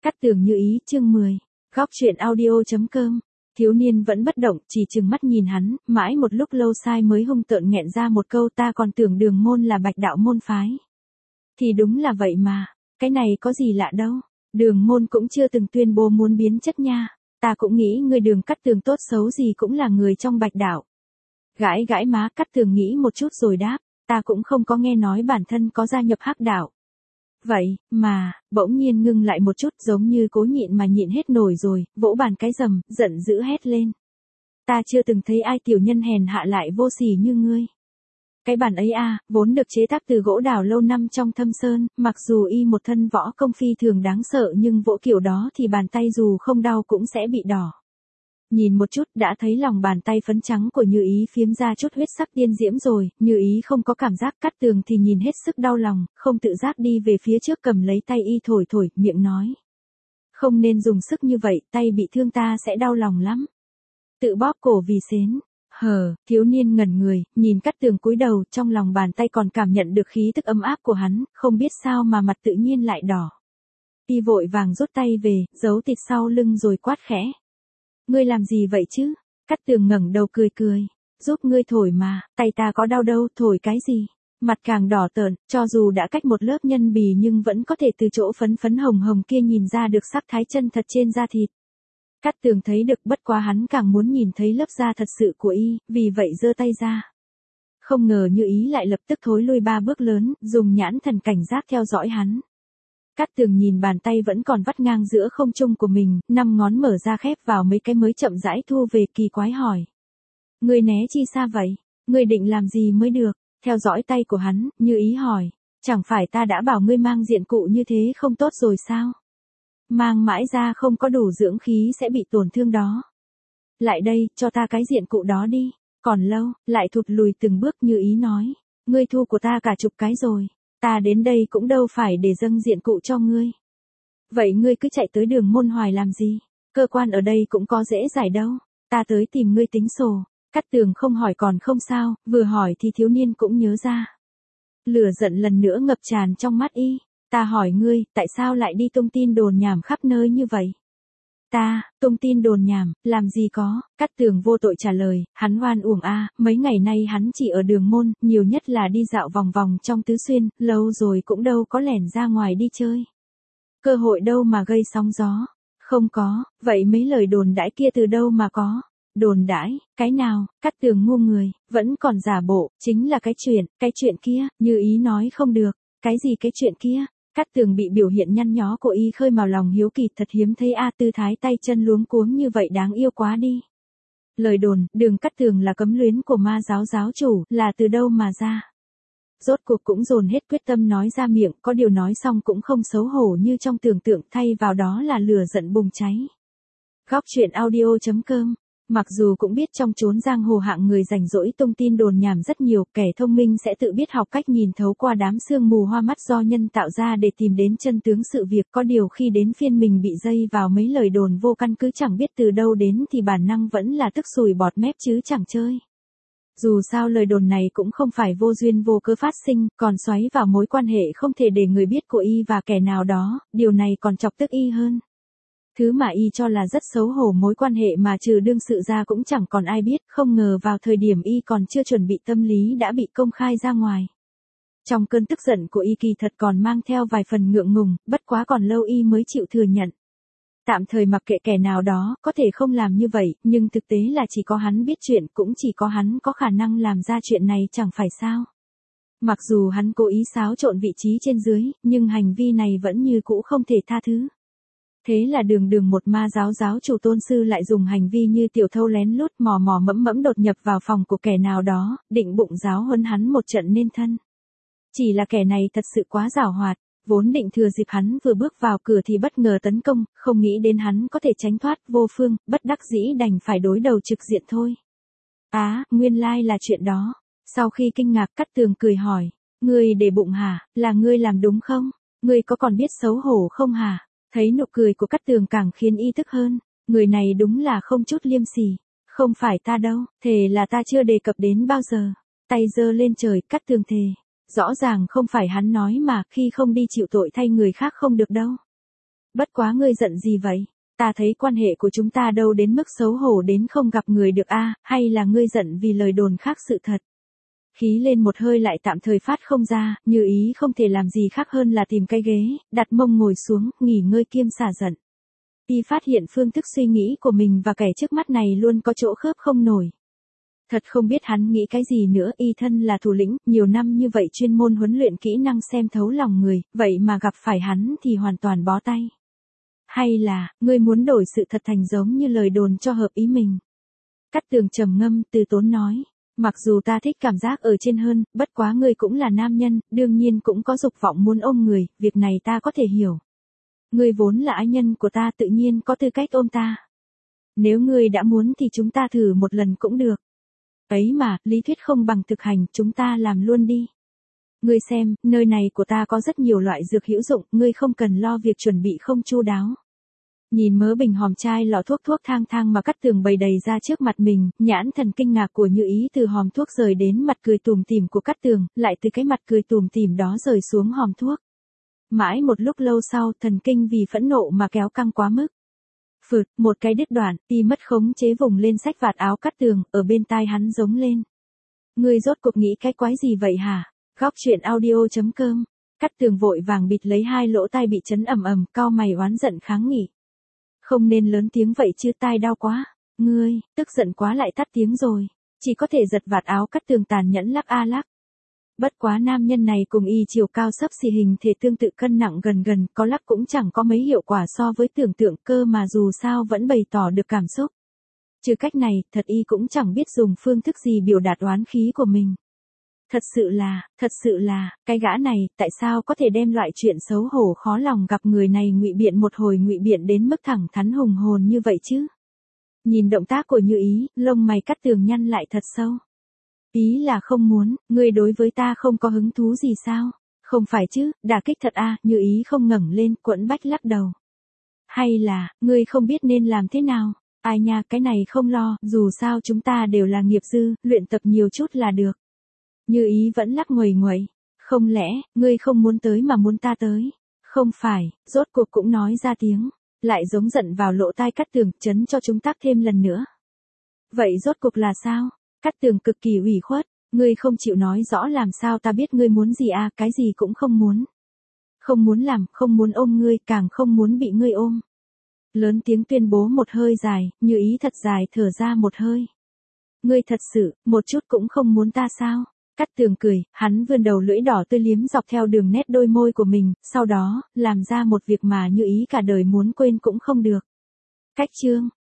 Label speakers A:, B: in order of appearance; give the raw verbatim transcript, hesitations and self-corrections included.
A: Cát Tường Như Ý chương mười. Góc truyện audio.com. Thiếu niên vẫn bất động, chỉ trừng mắt nhìn hắn, mãi một lúc lâu sai mới hung tợn nghẹn ra một câu, ta còn tưởng Đường môn là Bạch đạo môn phái. Thì đúng là vậy mà, cái này có gì lạ đâu, Đường môn cũng chưa từng tuyên bố muốn biến chất nha, ta cũng nghĩ người Đường Cát Tường tốt xấu gì cũng là người trong Bạch đạo. Gãi gãi má, Cát Tường nghĩ một chút rồi đáp, ta cũng không có nghe nói bản thân có gia nhập Hắc đạo. Vậy, mà, bỗng nhiên ngưng lại một chút giống như cố nhịn mà nhịn hết nổi rồi, vỗ bàn cái rầm, giận dữ hét lên. Ta chưa từng thấy ai tiểu nhân hèn hạ lại vô sỉ như ngươi. Cái bàn ấy à, vốn được chế tác từ gỗ đào lâu năm trong thâm sơn, mặc dù y một thân võ công phi thường đáng sợ nhưng vỗ kiểu đó thì bàn tay dù không đau cũng sẽ bị đỏ. Nhìn một chút đã thấy lòng bàn tay phấn trắng của Như Ý phiếm ra chút huyết sắc tiên diễm rồi, Như Ý không có cảm giác, Cát Tường thì nhìn hết sức đau lòng, không tự giác đi về phía trước cầm lấy tay y thổi thổi, miệng nói. Không nên dùng sức như vậy, tay bị thương ta sẽ đau lòng lắm. Tự bóp cổ vì xến. Hờ, thiếu niên ngẩn người, nhìn Cát Tường cúi đầu, trong lòng bàn tay còn cảm nhận được khí tức ấm áp của hắn, không biết sao mà mặt tự nhiên lại đỏ. Y vội vàng rút tay về, giấu thịt sau lưng rồi quát khẽ. Ngươi làm gì vậy chứ? Cát Tường ngẩng đầu cười cười. Giúp ngươi thổi mà, tay ta có đau đâu, thổi cái gì? Mặt càng đỏ tợn, cho dù đã cách một lớp nhân bì nhưng vẫn có thể từ chỗ phấn phấn hồng hồng kia nhìn ra được sắc thái chân thật trên da thịt. Cát Tường thấy được, bất quá hắn càng muốn nhìn thấy lớp da thật sự của y, vì vậy giơ tay ra. Không ngờ Như Ý lại lập tức thối lui ba bước lớn, dùng nhãn thần cảnh giác theo dõi hắn. Cát Tường nhìn bàn tay vẫn còn vắt ngang giữa không trung của mình, năm ngón mở ra khép vào mấy cái mới chậm rãi thu về, kỳ quái hỏi. Ngươi né chi xa vậy? Ngươi định làm gì mới được? Theo dõi tay của hắn, Như Ý hỏi. Chẳng phải ta đã bảo ngươi mang diện cụ như thế không tốt rồi sao? Mang mãi ra không có đủ dưỡng khí sẽ bị tổn thương đó. Lại đây, cho ta cái diện cụ đó đi. Còn lâu, lại thụt lùi từng bước, Như Ý nói. Ngươi thu của ta cả chục cái rồi. Ta đến đây cũng đâu phải để dâng diện cụ cho ngươi. Vậy ngươi cứ chạy tới Đường môn hoài làm gì? Cơ quan ở đây cũng có dễ giải đâu. Ta tới tìm ngươi tính sổ. Cát Tường không hỏi còn không sao, vừa hỏi thì thiếu niên cũng nhớ ra. Lửa giận lần nữa ngập tràn trong mắt y. Ta hỏi ngươi, tại sao lại đi tung tin đồn nhảm khắp nơi như vậy? Ta, tung tin đồn nhảm, làm gì có? Cát Tường vô tội trả lời, hắn oan uổng a, mấy ngày nay hắn chỉ ở Đường môn, nhiều nhất là đi dạo vòng vòng trong Tứ Xuyên, lâu rồi cũng đâu có lẻn ra ngoài đi chơi. Cơ hội đâu mà gây sóng gió? Không có, vậy mấy lời đồn đãi kia từ đâu mà có? Đồn đãi, cái nào? Cát Tường ngu người, vẫn còn giả bộ, chính là cái chuyện, cái chuyện kia, Như Ý nói không được, cái gì cái chuyện kia? Cát Tường bị biểu hiện nhăn nhó của y khơi mào lòng hiếu kỳ, thật hiếm thấy a, tư thái tay chân luống cuống như vậy đáng yêu quá đi. Lời đồn, Đường Cát Tường là cấm luyến của ma giáo giáo chủ, là từ đâu mà ra? Rốt cuộc cũng dồn hết quyết tâm nói ra miệng, có điều nói xong cũng không xấu hổ như trong tưởng tượng, thay vào đó là lửa giận bùng cháy. Góc truyện audio.com. Mặc dù cũng biết trong chốn giang hồ hạng người rảnh rỗi tung tin đồn nhảm rất nhiều, kẻ thông minh sẽ tự biết học cách nhìn thấu qua đám sương mù hoa mắt do nhân tạo ra để tìm đến chân tướng sự việc, có điều khi đến phiên mình bị dây vào mấy lời đồn vô căn cứ chẳng biết từ đâu đến thì bản năng vẫn là tức sùi bọt mép chứ chẳng chơi. Dù sao lời đồn này cũng không phải vô duyên vô cớ phát sinh, còn xoáy vào mối quan hệ không thể để người biết của y và kẻ nào đó, điều này còn chọc tức y hơn. Thứ mà y cho là rất xấu hổ mối quan hệ mà trừ đương sự ra cũng chẳng còn ai biết, không ngờ vào thời điểm y còn chưa chuẩn bị tâm lý đã bị công khai ra ngoài. Trong cơn tức giận của y kỳ thật còn mang theo vài phần ngượng ngùng, bất quá còn lâu y mới chịu thừa nhận. Tạm thời mặc kệ kẻ nào đó, có thể không làm như vậy, nhưng thực tế là chỉ có hắn biết chuyện, cũng chỉ có hắn có khả năng làm ra chuyện này chẳng phải sao. Mặc dù hắn cố ý xáo trộn vị trí trên dưới, nhưng hành vi này vẫn như cũ không thể tha thứ. Thế là đường đường một ma giáo giáo chủ tôn sư lại dùng hành vi như tiểu thâu lén lút mò mò mẫm mẫm đột nhập vào phòng của kẻ nào đó, định bụng giáo huấn hắn một trận nên thân. Chỉ là kẻ này thật sự quá giảo hoạt, vốn định thừa dịp hắn vừa bước vào cửa thì bất ngờ tấn công, không nghĩ đến hắn có thể tránh thoát vô phương, bất đắc dĩ đành phải đối đầu trực diện thôi. Á, à, nguyên lai là chuyện đó. Sau khi kinh ngạc, Cát Tường cười hỏi, ngươi để bụng hả, là ngươi làm đúng không? Ngươi có còn biết xấu hổ không hả? Thấy nụ cười của Cát Tường càng khiến y tức hơn, người này đúng là không chút liêm sỉ. Không phải ta đâu, thề là ta chưa đề cập đến bao giờ. Tay giơ lên trời, Cát Tường thề. Rõ ràng không phải hắn nói mà, khi không đi chịu tội thay người khác không được đâu. Bất quá ngươi giận gì vậy? Ta thấy quan hệ của chúng ta đâu đến mức xấu hổ đến không gặp người được a, hay là ngươi giận vì lời đồn khác sự thật? Khí lên một hơi lại tạm thời phát không ra, Như Ý không thể làm gì khác hơn là tìm cái ghế, đặt mông ngồi xuống, nghỉ ngơi kiêm xả giận. Y phát hiện phương thức suy nghĩ của mình và kẻ trước mắt này luôn có chỗ khớp không nổi. Thật không biết hắn nghĩ cái gì nữa, y thân là thủ lĩnh, nhiều năm như vậy chuyên môn huấn luyện kỹ năng xem thấu lòng người, vậy mà gặp phải hắn thì hoàn toàn bó tay. Hay là, ngươi muốn đổi sự thật thành giống như lời đồn cho hợp ý mình? Cát Tường trầm ngâm, từ tốn nói. Mặc dù ta thích cảm giác ở trên hơn, bất quá ngươi cũng là nam nhân, đương nhiên cũng có dục vọng muốn ôm người, việc này ta có thể hiểu. Ngươi vốn là ái nhân của ta tự nhiên có tư cách ôm ta. Nếu ngươi đã muốn thì chúng ta thử một lần cũng được. Ấy mà, lý thuyết không bằng thực hành, chúng ta làm luôn đi. Ngươi xem, nơi này của ta có rất nhiều loại dược hữu dụng, ngươi không cần lo việc chuẩn bị không chu đáo. Nhìn mớ bình hòm chai lọ thuốc thuốc thang thang mà Cát Tường bày đầy ra trước mặt mình, nhãn thần kinh ngạc của Như Ý từ hòm thuốc rời đến mặt cười tủm tỉm của Cát Tường, lại từ cái mặt cười tủm tỉm đó rời xuống hòm thuốc. Mãi một lúc lâu sau, thần kinh vì phẫn nộ mà kéo căng quá mức. Phượt, một cái đứt đoạn, y mất khống chế vùng lên xách vạt áo Cát Tường, ở bên tai hắn giống lên. Ngươi rốt cuộc nghĩ cái quái gì vậy hả? Góc truyện audio chấm com. Cát Tường vội vàng bịt lấy hai lỗ tai bị chấn ầm ầm, cau mày oán giận kháng nghị. Không nên lớn tiếng vậy chứ, tai đau quá. Ngươi, tức giận quá lại tắt tiếng rồi. Chỉ có thể giật vạt áo Cát Tường tàn nhẫn lắc a lắc. Bất quá nam nhân này cùng y chiều cao xấp xì hình thể tương tự cân nặng gần gần, có lắc cũng chẳng có mấy hiệu quả so với tưởng tượng cơ mà dù sao vẫn bày tỏ được cảm xúc. Trừ cách này, thật y cũng chẳng biết dùng phương thức gì biểu đạt oán khí của mình. Thật sự là, thật sự là, cái gã này, tại sao có thể đem loại chuyện xấu hổ khó lòng gặp người này ngụy biện một hồi ngụy biện đến mức thẳng thắn hùng hồn như vậy chứ? Nhìn động tác của Như Ý, lông mày Cát Tường nhăn lại thật sâu. Ý là không muốn, ngươi đối với ta không có hứng thú gì sao? Không phải chứ, đả kích thật à, Như Ý không ngẩng lên, quẫn bách lắc đầu. Hay là, ngươi không biết nên làm thế nào? Ai nha, cái này không lo, dù sao chúng ta đều là nghiệp dư, luyện tập nhiều chút là được. Như Ý vẫn lắc nguầy nguậy. Không lẽ, ngươi không muốn tới mà muốn ta tới? Không phải, rốt cuộc cũng nói ra tiếng. Lại giống giận vào lỗ tai Cát Tường, chấn cho chúng tác thêm lần nữa. Vậy rốt cuộc là sao? Cát Tường cực kỳ ủy khuất. Ngươi không chịu nói rõ làm sao ta biết ngươi muốn gì à, cái gì cũng không muốn. Không muốn làm, không muốn ôm ngươi, càng không muốn bị ngươi ôm. Lớn tiếng tuyên bố một hơi dài, Như Ý thật dài thở ra một hơi. Ngươi thật sự, một chút cũng không muốn ta sao? Cát Tường cười, hắn vươn đầu lưỡi đỏ tươi liếm dọc theo đường nét đôi môi của mình, sau đó, làm ra một việc mà Như Ý cả đời muốn quên cũng không được. Cách chương.